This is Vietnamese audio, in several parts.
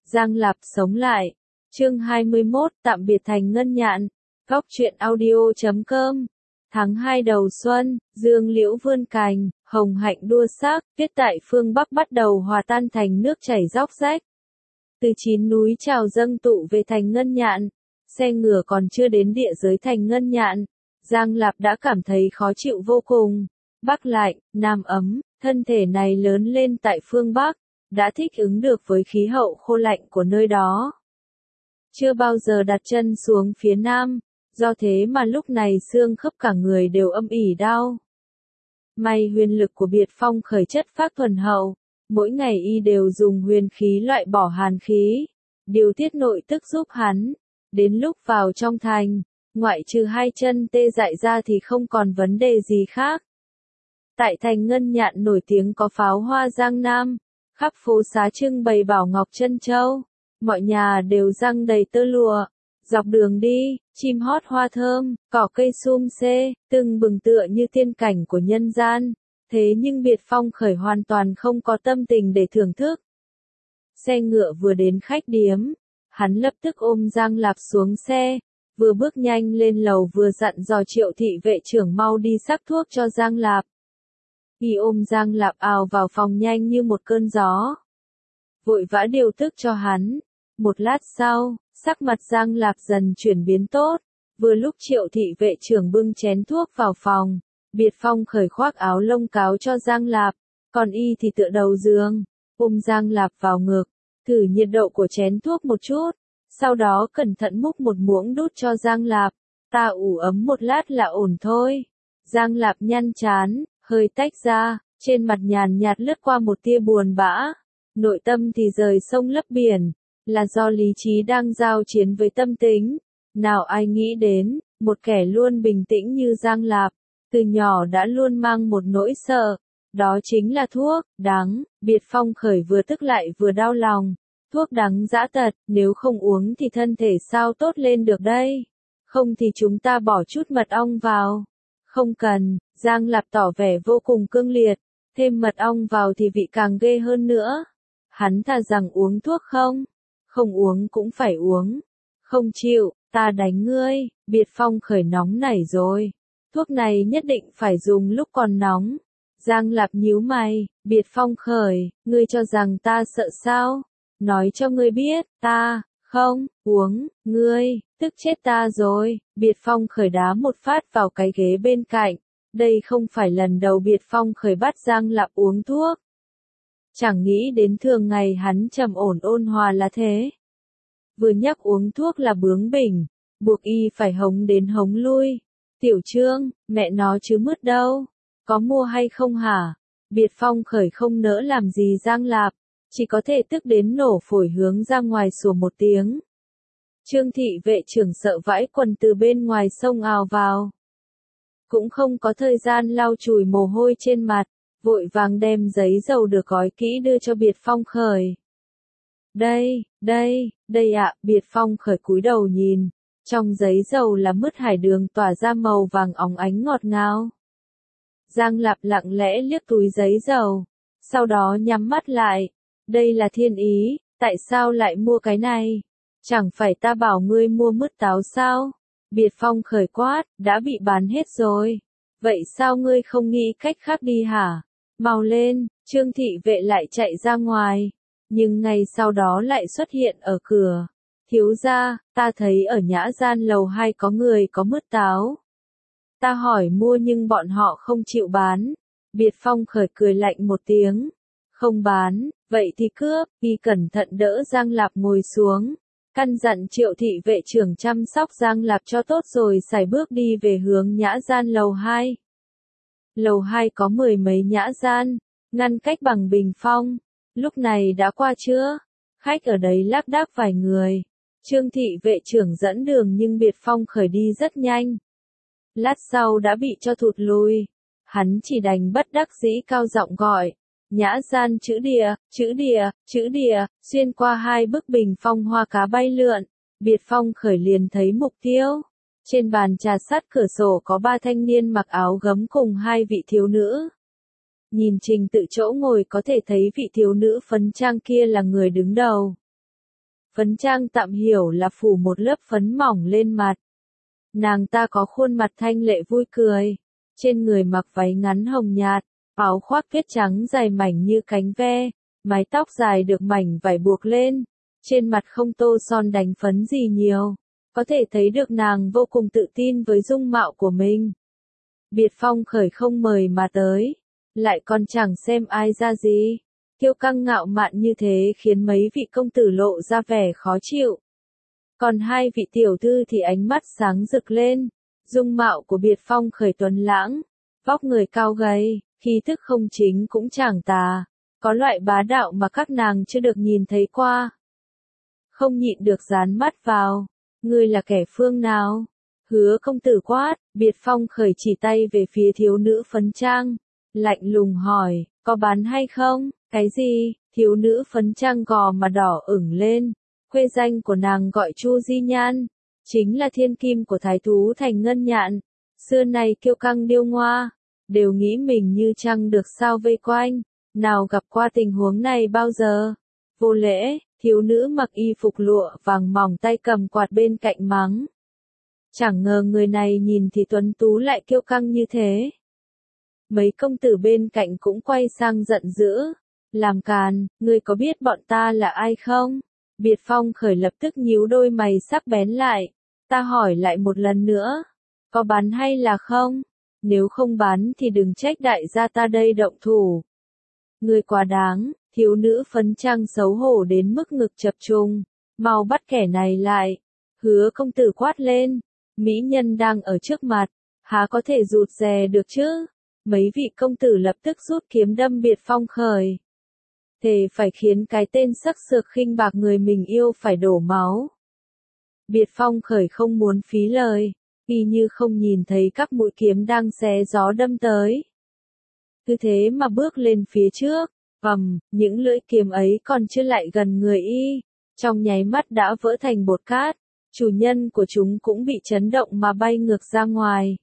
Giang Lạp sống lại. Chương 21, tạm biệt Thành Ngân Nhạn. Góc truyện audio.com. Tháng 2 đầu xuân, dương liễu vươn cành, hồng hạnh đua sắc, tuyết tại phương Bắc bắt đầu hòa tan thành nước chảy róc rách. Từ 9 núi trào dâng tụ về Thành Ngân Nhạn, xe ngựa còn chưa đến địa giới Thành Ngân Nhạn, Giang Lạp đã cảm thấy khó chịu vô cùng. Bắc lạnh, Nam ấm, thân thể này lớn lên tại phương Bắc, đã thích ứng được với khí hậu khô lạnh của nơi đó. Chưa bao giờ đặt chân xuống phía Nam, do thế mà lúc này xương khớp cả người đều âm ỉ đau. May huyền lực của Biệt Phong khởi chất phác thuần hậu, mỗi ngày y đều dùng huyền khí loại bỏ hàn khí, điều tiết nội tức giúp hắn. Đến lúc vào trong thành, ngoại trừ hai chân tê dại ra thì không còn vấn đề gì khác. Tại Thành Ngân Nhạn nổi tiếng có pháo hoa Giang Nam, khắp phố xá trưng bày bảo ngọc trân châu, mọi nhà đều răng đầy tơ lụa. Dọc đường đi, chim hót hoa thơm, cỏ cây sum xê, từng bừng tựa như tiên cảnh của nhân gian. Thế nhưng Biệt Phong khởi hoàn toàn không có tâm tình để thưởng thức. Xe ngựa vừa đến khách điếm, hắn lập tức ôm Giang Lạp xuống xe, vừa bước nhanh lên lầu vừa dặn dò Triệu thị vệ trưởng mau đi sắc thuốc cho Giang Lạp. Y ôm Giang Lạp ào vào phòng nhanh như một cơn gió, vội vã điều tức cho hắn. Một lát sau, sắc mặt Giang Lạp dần chuyển biến tốt. Vừa lúc Triệu thị vệ trưởng bưng chén thuốc vào phòng, Biệt Phong khởi khoác áo lông cáo cho Giang Lạp, còn y thì tựa đầu giường, ôm Giang Lạp vào ngực, thử nhiệt độ của chén thuốc một chút, sau đó cẩn thận múc một muỗng đút cho Giang Lạp. Ta ủ ấm một lát là ổn thôi. Giang Lạp nhăn trán, hơi tách ra, trên mặt nhàn nhạt lướt qua một tia buồn bã. Nội tâm thì rời sông lấp biển, là do lý trí đang giao chiến với tâm tính. Nào ai nghĩ đến, một kẻ luôn bình tĩnh như Giang Lạp, từ nhỏ đã luôn mang một nỗi sợ, đó chính là thuốc đắng. Biệt Phong khởi vừa tức lại vừa đau lòng. Thuốc đắng dã tật, nếu không uống thì thân thể sao tốt lên được đây? Không thì chúng ta bỏ chút mật ong vào. Không cần, Giang Lạp tỏ vẻ vô cùng cương liệt, thêm mật ong vào thì vị càng ghê hơn nữa. Hắn thà rằng uống thuốc không uống cũng phải uống. Không chịu, ta đánh ngươi. Biệt Phong khởi nóng nảy rồi. Thuốc này nhất định phải dùng lúc còn nóng. Giang Lạp nhíu mày, Biệt Phong khởi, ngươi cho rằng ta sợ sao? Nói cho ngươi biết, ta, không, uống, ngươi, tức chết ta rồi. Biệt Phong khởi đá một phát vào cái ghế bên cạnh. Đây không phải lần đầu Biệt Phong khởi bắt Giang Lạp uống thuốc. Chẳng nghĩ đến thường ngày hắn trầm ổn ôn hòa là thế. Vừa nhắc uống thuốc là bướng bỉnh, buộc y phải hống đến hống lui. Tiểu Trương, mẹ nó chứ mứt đâu, có mua hay không hả? Biệt Phong khởi không nỡ làm gì Giang Lạp, chỉ có thể tức đến nổ phổi hướng ra ngoài sủa một tiếng. Trương thị vệ trưởng sợ vãi quần từ bên ngoài xông ào vào. Cũng không có thời gian lau chùi mồ hôi trên mặt, vội vàng đem giấy dầu được gói kỹ đưa cho Biệt Phong khởi. Đây ạ. Biệt Phong khởi cúi đầu nhìn, trong giấy dầu là mứt hải đường tỏa ra màu vàng óng ánh ngọt ngào. Giang Lạp lặng lẽ liếc túi giấy dầu, sau đó nhắm mắt lại. Đây là thiên ý, tại sao lại mua cái này? Chẳng phải ta bảo ngươi mua mứt táo sao? Biệt Phong khởi quát, đã bị bán hết rồi. Vậy sao ngươi không nghĩ cách khác đi hả? Mau lên. Trương thị vệ lại chạy ra ngoài, nhưng ngay sau đó lại xuất hiện ở cửa. Thiếu gia, ta thấy ở nhã gian lầu 2 có người có mứt táo. Ta hỏi mua nhưng bọn họ không chịu bán. Biệt Phong khởi cười lạnh một tiếng. Không bán, vậy thì cướp. Y cẩn thận đỡ Giang Lạp ngồi xuống, căn dặn Triệu thị vệ trưởng chăm sóc Giang Lạp cho tốt rồi sải bước đi về hướng nhã gian lầu 2. Lầu 2 có 10 mấy nhã gian, ngăn cách bằng bình phong. Lúc này đã qua trưa, khách ở đấy lác đác vài người. Trương thị vệ trưởng dẫn đường nhưng Biệt Phong khởi đi rất nhanh. Lát sau đã bị cho thụt lùi. Hắn chỉ đành bất đắc dĩ cao giọng gọi. Nhã gian chữ địa, xuyên qua hai bức bình phong hoa cá bay lượn. Biệt Phong khởi liền thấy mục tiêu. Trên bàn trà sát cửa sổ có 3 thanh niên mặc áo gấm cùng 2 vị thiếu nữ. Nhìn trình tự chỗ ngồi có thể thấy vị thiếu nữ phấn trang kia là người đứng đầu. Phấn trang tạm hiểu là phủ một lớp phấn mỏng lên mặt. Nàng ta có khuôn mặt thanh lệ vui cười, trên người mặc váy ngắn hồng nhạt, áo khoác tuyết trắng dài mảnh như cánh ve, mái tóc dài được mảnh vải buộc lên, trên mặt không tô son đánh phấn gì nhiều, có thể thấy được nàng vô cùng tự tin với dung mạo của mình. Biệt Phong Khởi không mời mà tới, lại còn chẳng xem ai ra gì, kiêu căng ngạo mạn như thế khiến mấy vị công tử lộ ra vẻ khó chịu. Còn hai vị tiểu thư thì ánh mắt sáng rực lên, dung mạo của Biệt Phong Khởi tuấn lãng, vóc người cao gầy, khí thức không chính cũng chẳng tà, có loại bá đạo mà các nàng chưa được nhìn thấy qua. Không nhịn được dán mắt vào, ngươi là kẻ phương nào? Hứa công tử quát, Biệt Phong Khởi chỉ tay về phía thiếu nữ phấn trang, lạnh lùng hỏi, có bán hay không? Cái gì? Thiếu nữ phấn trang gò mà đỏ ửng lên, khuê danh của nàng gọi Chu Di Nhan, chính là thiên kim của thái thú thành Ngân Nhạn, xưa nay kiêu căng điêu ngoa, đều nghĩ mình như trăng được sao vây quanh, nào gặp qua tình huống này bao giờ? Vô lễ, thiếu nữ mặc y phục lụa vàng mỏng tay cầm quạt bên cạnh mắng. Chẳng ngờ người này nhìn thì tuấn tú lại kiêu căng như thế. Mấy công tử bên cạnh cũng quay sang giận dữ. Làm càn, ngươi có biết bọn ta là ai không? Biệt Phong Khởi lập tức nhíu đôi mày sắc bén lại. Ta hỏi lại một lần nữa. Có bán hay là không? Nếu không bán thì đừng trách đại gia ta đây động thủ. Ngươi quá đáng, thiếu nữ phấn trang xấu hổ đến mức ngực chập trùng. Mau bắt kẻ này lại. Hứa công tử quát lên. Mỹ nhân đang ở trước mặt, há có thể rụt rè được chứ? Mấy vị công tử lập tức rút kiếm đâm Biệt Phong Khởi. Thề phải khiến cái tên sắc sược khinh bạc người mình yêu phải đổ máu. Biệt Phong Khởi không muốn phí lời, y như không nhìn thấy các mũi kiếm đang xé gió đâm tới. Cứ thế mà bước lên phía trước, những lưỡi kiếm ấy còn chưa lại gần người y, trong nháy mắt đã vỡ thành bột cát. Chủ nhân của chúng cũng bị chấn động mà bay ngược ra ngoài.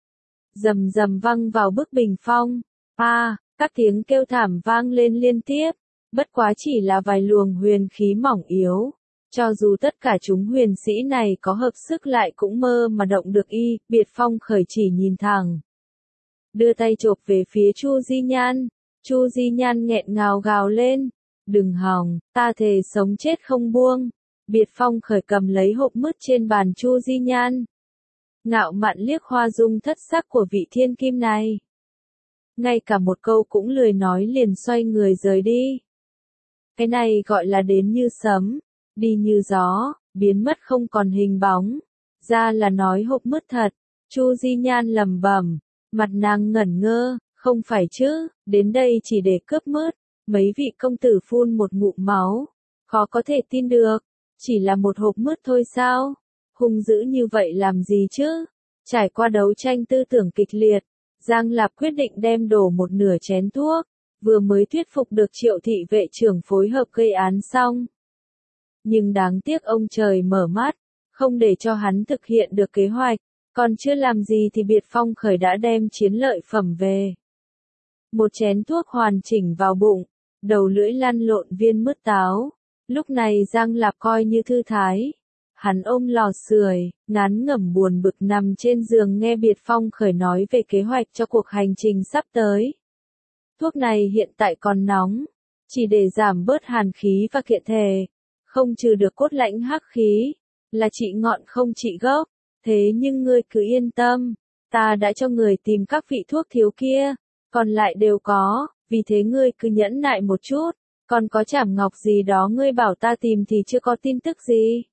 Rầm rầm văng vào bức bình phong. Các tiếng kêu thảm vang lên liên tiếp. Bất quá chỉ là vài luồng huyền khí mỏng yếu. Cho dù tất cả chúng huyền sĩ này có hợp sức lại cũng mơ mà động được y, Biệt Phong Khởi chỉ nhìn thẳng. Đưa tay chộp về phía Chu Di Nhan. Chu Di Nhan nghẹn ngào gào lên. Đừng hòng, ta thề sống chết không buông. Biệt Phong Khởi cầm lấy hộp mứt trên bàn Chu Di Nhan. Ngạo mạn liếc hoa dung thất sắc của vị thiên kim này. Ngay cả một câu cũng lười nói liền xoay người rời đi. Cái này gọi là đến như sấm, đi như gió, biến mất không còn hình bóng. Ra là nói hộp mứt thật. Chu Di Nhan lẩm bẩm, mặt nàng ngẩn ngơ, không phải chứ, đến đây chỉ để cướp mứt. Mấy vị công tử phun một ngụm máu. Khó có thể tin được. Chỉ là một hộp mứt thôi sao? Hung dữ như vậy làm gì chứ? Trải qua đấu tranh tư tưởng kịch liệt, Giang Lạp quyết định đem đổ một nửa chén thuốc, vừa mới thuyết phục được Triệu thị vệ trưởng phối hợp gây án xong. Nhưng đáng tiếc ông trời mở mắt, không để cho hắn thực hiện được kế hoạch, còn chưa làm gì thì Biệt Phong Khởi đã đem chiến lợi phẩm về. Một chén thuốc hoàn chỉnh vào bụng, đầu lưỡi lăn lộn viên mứt táo. Lúc này Giang Lạp coi như thư thái. Hắn ôm lò sưởi, ngán ngẩm buồn bực nằm trên giường nghe Biệt Phong Khởi nói về kế hoạch cho cuộc hành trình sắp tới. Thuốc này hiện tại còn nóng, chỉ để giảm bớt hàn khí và kiện thể, không trừ được cốt lãnh hắc khí, là trị ngọn không trị gốc. Thế nhưng ngươi cứ yên tâm, ta đã cho người tìm các vị thuốc thiếu kia, còn lại đều có, vì thế ngươi cứ nhẫn nại một chút. Còn có Trảm Ngọc gì đó ngươi bảo ta tìm thì chưa có tin tức gì.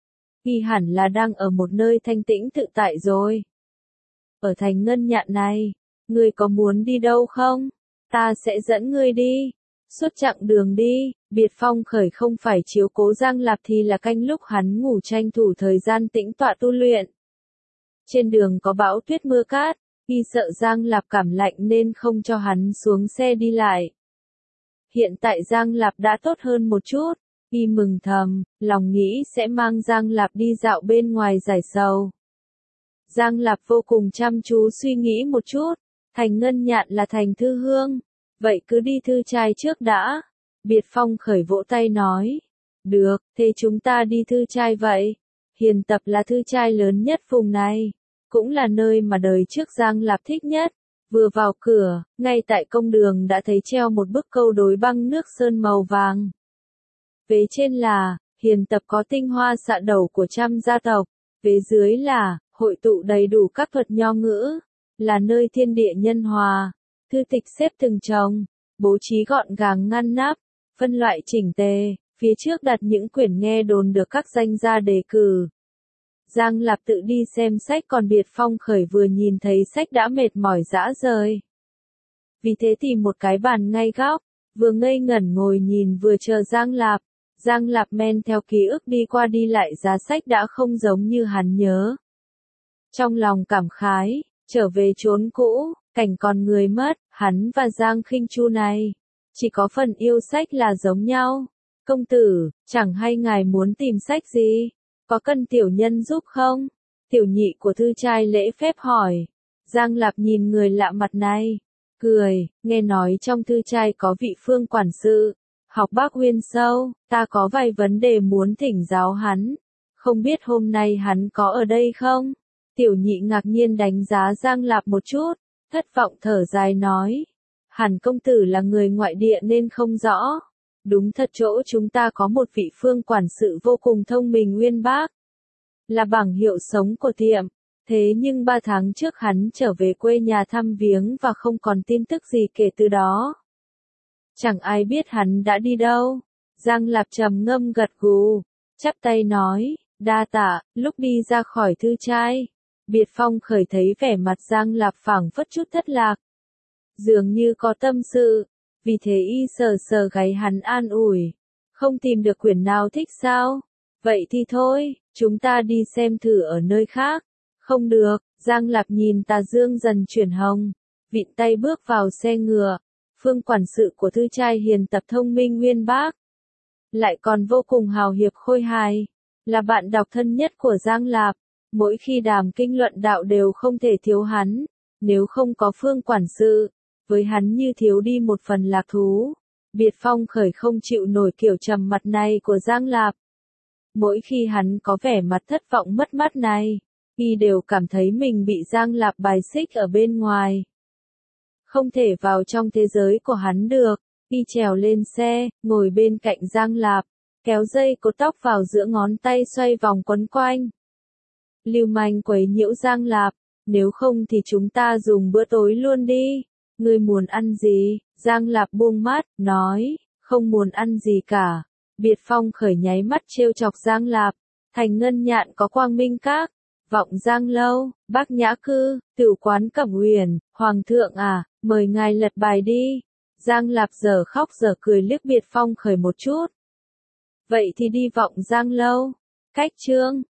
Y hẳn là đang ở một nơi thanh tĩnh tự tại rồi. Ở thành Ngân Nhạn này, ngươi có muốn đi đâu không? Ta sẽ dẫn ngươi đi. Suốt chặng đường đi, Biệt Phong Khởi không phải chiếu cố Giang Lạp thì là canh lúc hắn ngủ tranh thủ thời gian tĩnh tọa tu luyện. Trên đường có bão tuyết mưa cát, y sợ Giang Lạp cảm lạnh nên không cho hắn xuống xe đi lại. Hiện tại Giang Lạp đã tốt hơn một chút, y mừng thầm, lòng nghĩ sẽ mang Giang Lạp đi dạo bên ngoài giải sầu. Giang Lạp vô cùng chăm chú suy nghĩ một chút, thành Ngân Nhạn là thành thư hương, vậy cứ đi thư trai trước đã. Biệt Phong Khởi vỗ tay nói, Được, thế chúng ta đi thư trai vậy. Hiền Tập là thư trai lớn nhất vùng này, cũng là nơi mà đời trước Giang Lạp thích nhất. Vừa vào cửa, ngay tại công đường đã thấy treo một bức câu đối băng nước sơn màu vàng. Vế trên là, Hiền Tập có tinh hoa xạ đầu của trăm gia tộc. Vế dưới là, hội tụ đầy đủ các thuật nho ngữ, là nơi thiên địa nhân hòa. Thư tịch xếp từng chồng, bố trí gọn gàng ngăn nắp, phân loại chỉnh tề, phía trước đặt những quyển nghe đồn được các danh gia đề cử. Giang Lạp tự đi xem sách còn Biệt Phong Khởi vừa nhìn thấy sách đã mệt mỏi rã rời. Vì thế tìm một cái bàn ngay góc, vừa ngây ngẩn ngồi nhìn vừa chờ Giang Lạp. Giang Lạp men theo ký ức đi qua đi lại giá sách đã không giống như hắn nhớ. Trong lòng cảm khái, trở về chốn cũ, cảnh còn người mất, hắn và Giang Khinh Chu này, chỉ có phần yêu sách là giống nhau. Công tử, chẳng hay ngài muốn tìm sách gì? Có cần tiểu nhân giúp không? Tiểu nhị của thư trai lễ phép hỏi. Giang Lạp nhìn người lạ mặt này, cười, nghe nói trong thư trai có vị Phương quản sự, học Bác Uyên sâu, ta có vài vấn đề muốn thỉnh giáo hắn, không biết hôm nay hắn có ở đây không? Tiểu nhị ngạc nhiên đánh giá Giang Lạp một chút, thất vọng thở dài nói, hẳn công tử là người ngoại địa nên không rõ. Đúng thật chỗ chúng ta có một vị Phương quản sự vô cùng thông minh uyên bác, là bảng hiệu sống của tiệm, thế nhưng 3 tháng trước hắn trở về quê nhà thăm viếng và không còn tin tức gì kể từ đó. Chẳng ai biết hắn đã đi đâu. Giang Lạp trầm ngâm gật gù, chắp tay nói, đa tạ. Lúc đi ra khỏi thư trai, Biệt Phong Khởi thấy vẻ mặt Giang Lạp phảng phất chút thất lạc, dường như có tâm sự, vì thế y sờ sờ gáy hắn an ủi, không tìm được quyển nào thích sao? Vậy thì thôi, chúng ta đi xem thử ở nơi khác. Không được. Giang Lạp nhìn tà dương dần chuyển hồng, vịn tay bước vào xe ngựa. Phương quản sự của thư trai Hiền Tập thông minh uyên bác, lại còn vô cùng hào hiệp khôi hài, là bạn đọc thân nhất của Giang Lạp. Mỗi khi đàm kinh luận đạo đều không thể thiếu hắn, nếu không có Phương quản sự, với hắn như thiếu đi một phần lạc thú. Biệt Phong Khởi không chịu nổi kiểu trầm mặt này của Giang Lạp. Mỗi khi hắn có vẻ mặt thất vọng mất mát này, y đều cảm thấy mình bị Giang Lạp bài xích ở bên ngoài, không thể vào trong thế giới của hắn được. Y trèo lên xe, ngồi bên cạnh Giang Lạp, kéo dây cột tóc vào giữa ngón tay xoay vòng quấn quanh. Lưu manh quấy nhiễu Giang Lạp, nếu không thì chúng ta dùng bữa tối luôn đi. Ngươi muốn ăn gì? Giang Lạp buông mắt, nói, không muốn ăn gì cả. Biệt Phong Khởi nháy mắt trêu chọc Giang Lạp, Thành Ngân Nhạn có Quang Minh Các, Vọng Giang Lâu, Bác Nhã Cư, Tửu Quán Cẩm Uyển, Hoàng thượng à, mời ngài lật bài đi. Giang Lạp giờ khóc giờ cười liếc Biệt Phong Khởi một chút. Vậy thì đi Vọng Giang Lâu. Cách chương